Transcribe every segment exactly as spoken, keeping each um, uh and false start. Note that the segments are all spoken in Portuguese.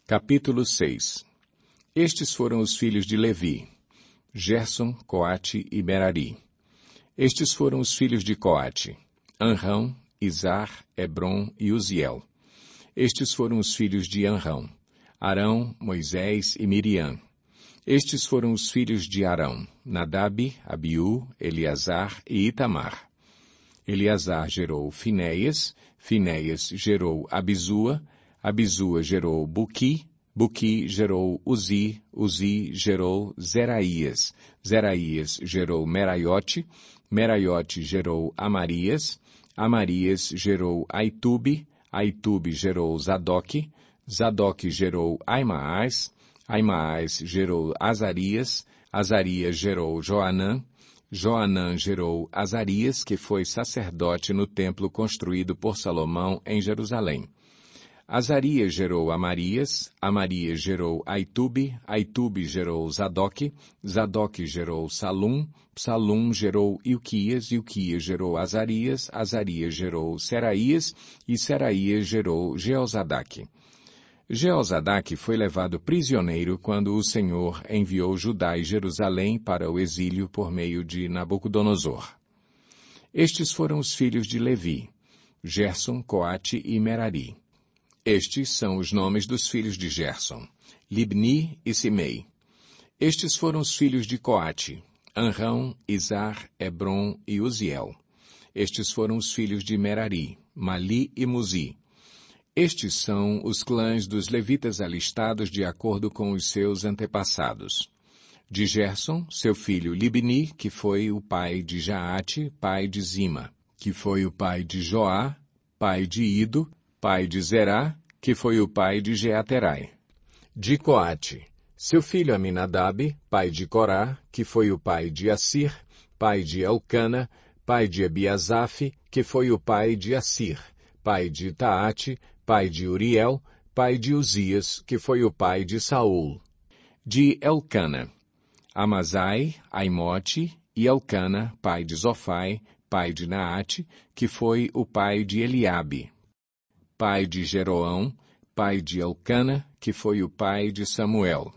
Capítulo seis. Estes foram os filhos de Levi: Gerson, Coate e Merari. Estes foram os filhos de Coate: Anrão, Izar, Hebron e Uziel. Estes foram os filhos de Anrão: Arão, Moisés e Miriam. Estes foram os filhos de Arão: Nadab, Abiú, Eleazar e Itamar. Eleazar gerou Finéias, Finéias gerou Abisua, Abisua gerou Buqui, Buqui gerou Uzi, Uzi gerou Zeraías, Zeraías gerou Meraiote, Meraiote gerou Amarias, Amarias gerou Aitube, Aitube gerou Zadoque, Zadoque gerou Aimaas, Aimaas gerou Azarias, Azarias gerou Joanã, Joanã gerou Azarias, que foi sacerdote no templo construído por Salomão em Jerusalém. Azarias gerou Amarias, Amarias gerou Aitube, Aitube gerou Zadoque, Zadoque gerou Salum, Salum gerou Ilquias, Ilquias gerou Azarias, Azarias gerou Seraías, e Seraías gerou Jeozadaque. Jeozadaque foi levado prisioneiro quando o Senhor enviou Judá e Jerusalém para o exílio por meio de Nabucodonosor. Estes foram os filhos de Levi: Gerson, Coate e Merari. Estes são os nomes dos filhos de Gerson: Libni e Simei. Estes foram os filhos de Coate: Anrão, Izar, Hebron e Uziel. Estes foram os filhos de Merari: Mali e Muzi. Estes são os clãs dos levitas alistados de acordo com os seus antepassados. De Gerson, seu filho Libni, que foi o pai de Jaate, pai de Zima, que foi o pai de Joá, pai de Ido, pai de Zerá, que foi o pai de Jeaterai. De Coate, seu filho Aminadab, pai de Corá, que foi o pai de Assir, pai de Elcana, pai de Ebiasaf, que foi o pai de Assir, pai de Taate, pai de Uriel, pai de Uzias, que foi o pai de Saul. De Elcana, Amazai, Aimote e Elcana, pai de Zofai, pai de Naate, que foi o pai de Eliabe. Pai de Jeroão, pai de Elcana, que foi o pai de Samuel.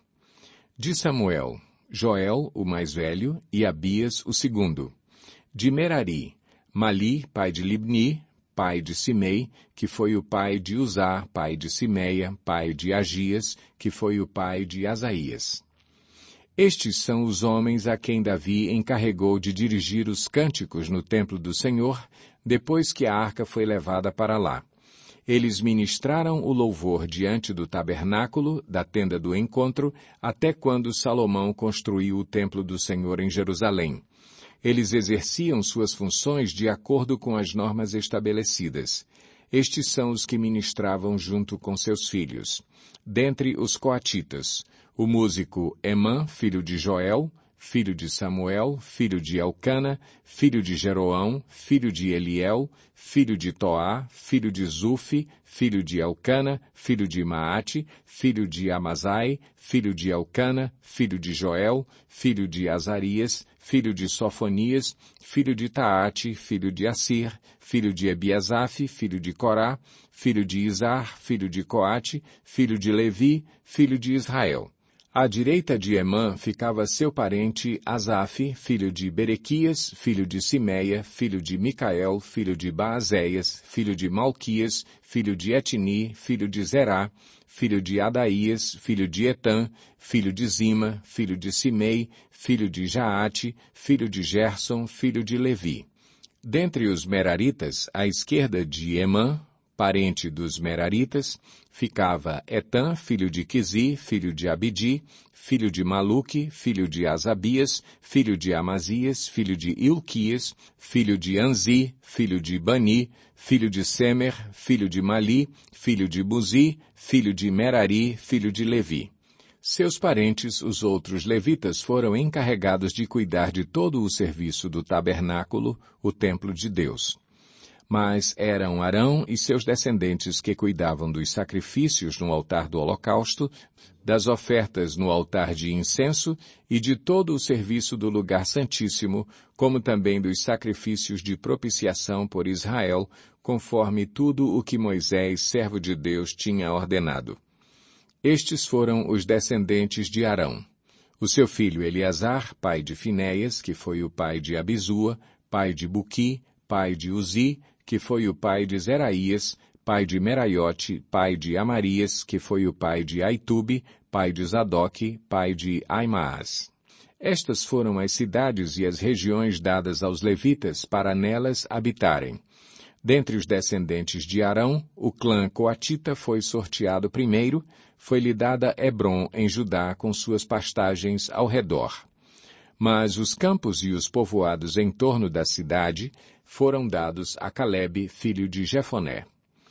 De Samuel, Joel, o mais velho, e Abias, o segundo. De Merari, Mali, pai de Libni, pai de Simei, que foi o pai de Uzá, pai de Simeia, pai de Agias, que foi o pai de Asaías. Estes são os homens a quem Davi encarregou de dirigir os cânticos no templo do Senhor, depois que a arca foi levada para lá. Eles ministraram o louvor diante do tabernáculo, da tenda do encontro, até quando Salomão construiu o templo do Senhor em Jerusalém. Eles exerciam suas funções de acordo com as normas estabelecidas. Estes são os que ministravam junto com seus filhos. Dentre os coatitas, o músico Emã, filho de Joel, filho de Samuel, filho de Elcana, filho de Jeroão, filho de Eliel, filho de Toá, filho de Zufi, filho de Elcana, filho de Maate, filho de Amazai, filho de Elcana, filho de Joel, filho de Azarias, filho de Sofonias, filho de Taate, filho de Assir, filho de Ebiasaf, filho de Corá, filho de Izar, filho de Coate, filho de Levi, filho de Israel. À direita de Emã ficava seu parente Asaf, filho de Berequias, filho de Simeia, filho de Micael, filho de Baazéias, filho de Malquias, filho de Etni, filho de Zerá, filho de Adaías, filho de Etã, filho de Zima, filho de Simei, filho de Jaate, filho de Gerson, filho de Levi. Dentre os Meraritas, à esquerda de Emã, parente dos Meraritas, ficava Etã, filho de Quisi, filho de Abidi, filho de Maluque, filho de Asabias, filho de Amazias, filho de Ilquias, filho de Anzi, filho de Bani, filho de Semer, filho de Mali, filho de Buzi, filho de Merari, filho de Levi. Seus parentes, os outros levitas, foram encarregados de cuidar de todo o serviço do tabernáculo, o templo de Deus. Mas eram Arão e seus descendentes que cuidavam dos sacrifícios no altar do holocausto, das ofertas no altar de incenso e de todo o serviço do lugar santíssimo, como também dos sacrifícios de propiciação por Israel, conforme tudo o que Moisés, servo de Deus, tinha ordenado. Estes foram os descendentes de Arão. O seu filho Eleazar, pai de Finéias, que foi o pai de Abisua, pai de Buqui, pai de Uzi, que foi o pai de Zeraías, pai de Meraiote, pai de Amarias, que foi o pai de Aitube, pai de Zadoque, pai de Aimaas. Estas foram as cidades e as regiões dadas aos levitas para nelas habitarem. Dentre os descendentes de Arão, o clã coatita foi sorteado primeiro, foi-lhe dada Hebrom em Judá com suas pastagens ao redor. Mas os campos e os povoados em torno da cidade foram dados a Calebe, filho de Jefoné.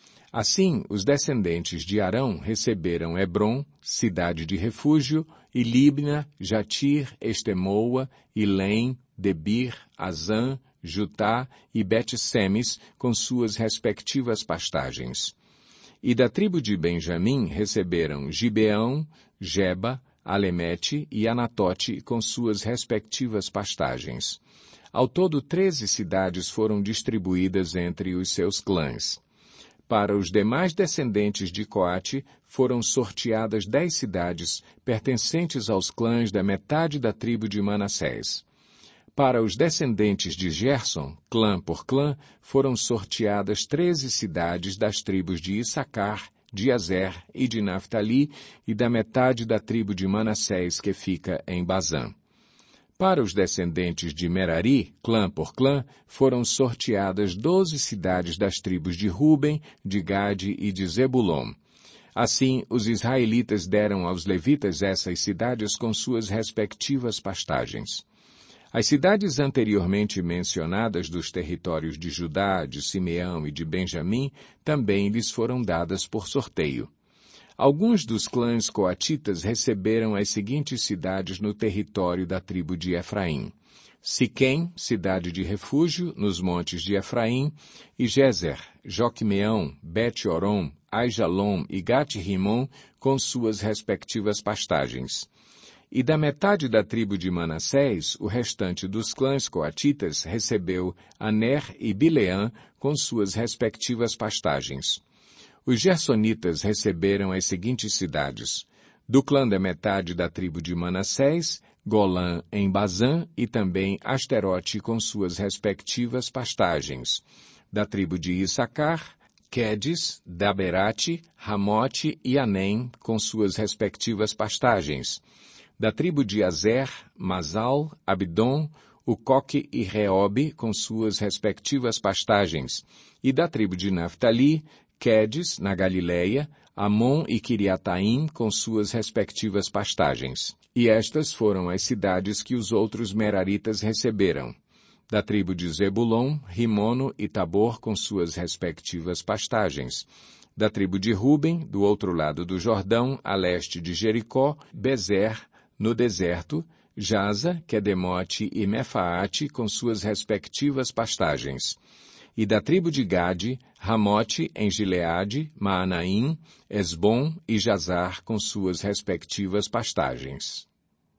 Assim, os descendentes de Arão receberam Hebrom, cidade de refúgio, e Libna, Jatir, Estemoa, Ilém, Debir, Azã, Jutá e Bet-Semes, com suas respectivas pastagens. E da tribo de Benjamim receberam Gibeão, Geba, Alemete e Anatote, com suas respectivas pastagens. Ao todo, treze cidades foram distribuídas entre os seus clãs. Para os demais descendentes de Coate, foram sorteadas dez cidades, pertencentes aos clãs da metade da tribo de Manassés. Para os descendentes de Gerson, clã por clã, foram sorteadas treze cidades das tribos de Issacar, de Azer e de Naftali, e da metade da tribo de Manassés que fica em Bazã. Para os descendentes de Merari, clã por clã, foram sorteadas doze cidades das tribos de Ruben, de Gade e de Zebulon. Assim, os israelitas deram aos levitas essas cidades com suas respectivas pastagens. As cidades anteriormente mencionadas dos territórios de Judá, de Simeão e de Benjamim também lhes foram dadas por sorteio. Alguns dos clãs coatitas receberam as seguintes cidades no território da tribo de Efraim: Siquém, cidade de refúgio, nos montes de Efraim, e Gezer, Joquimeão, Bet-Orom, Aijalon e Gat-Rimon, com suas respectivas pastagens. E da metade da tribo de Manassés, o restante dos clãs coatitas recebeu Aner e Bileã, com suas respectivas pastagens. Os gersonitas receberam as seguintes cidades: do clã da metade da tribo de Manassés, Golã em Bazã e também Asterote com suas respectivas pastagens. Da tribo de Issacar, Quedes, Daberate, Ramote e Anem com suas respectivas pastagens. Da tribo de Azer, Masal, Abdon, Ucoque e Reobe com suas respectivas pastagens. E da tribo de Naftali, Quedes, na Galileia, Amon e Quiriataim com suas respectivas pastagens. E estas foram as cidades que os outros meraritas receberam. Da tribo de Zebulon, Rimono e Tabor com suas respectivas pastagens. Da tribo de Ruben, do outro lado do Jordão, a leste de Jericó, Bezer, no deserto, Jaza, Quedemote e Mefaate com suas respectivas pastagens. E da tribo de Gade, Ramote em Gileade, Maanaim, Esbom e Jazar com suas respectivas pastagens.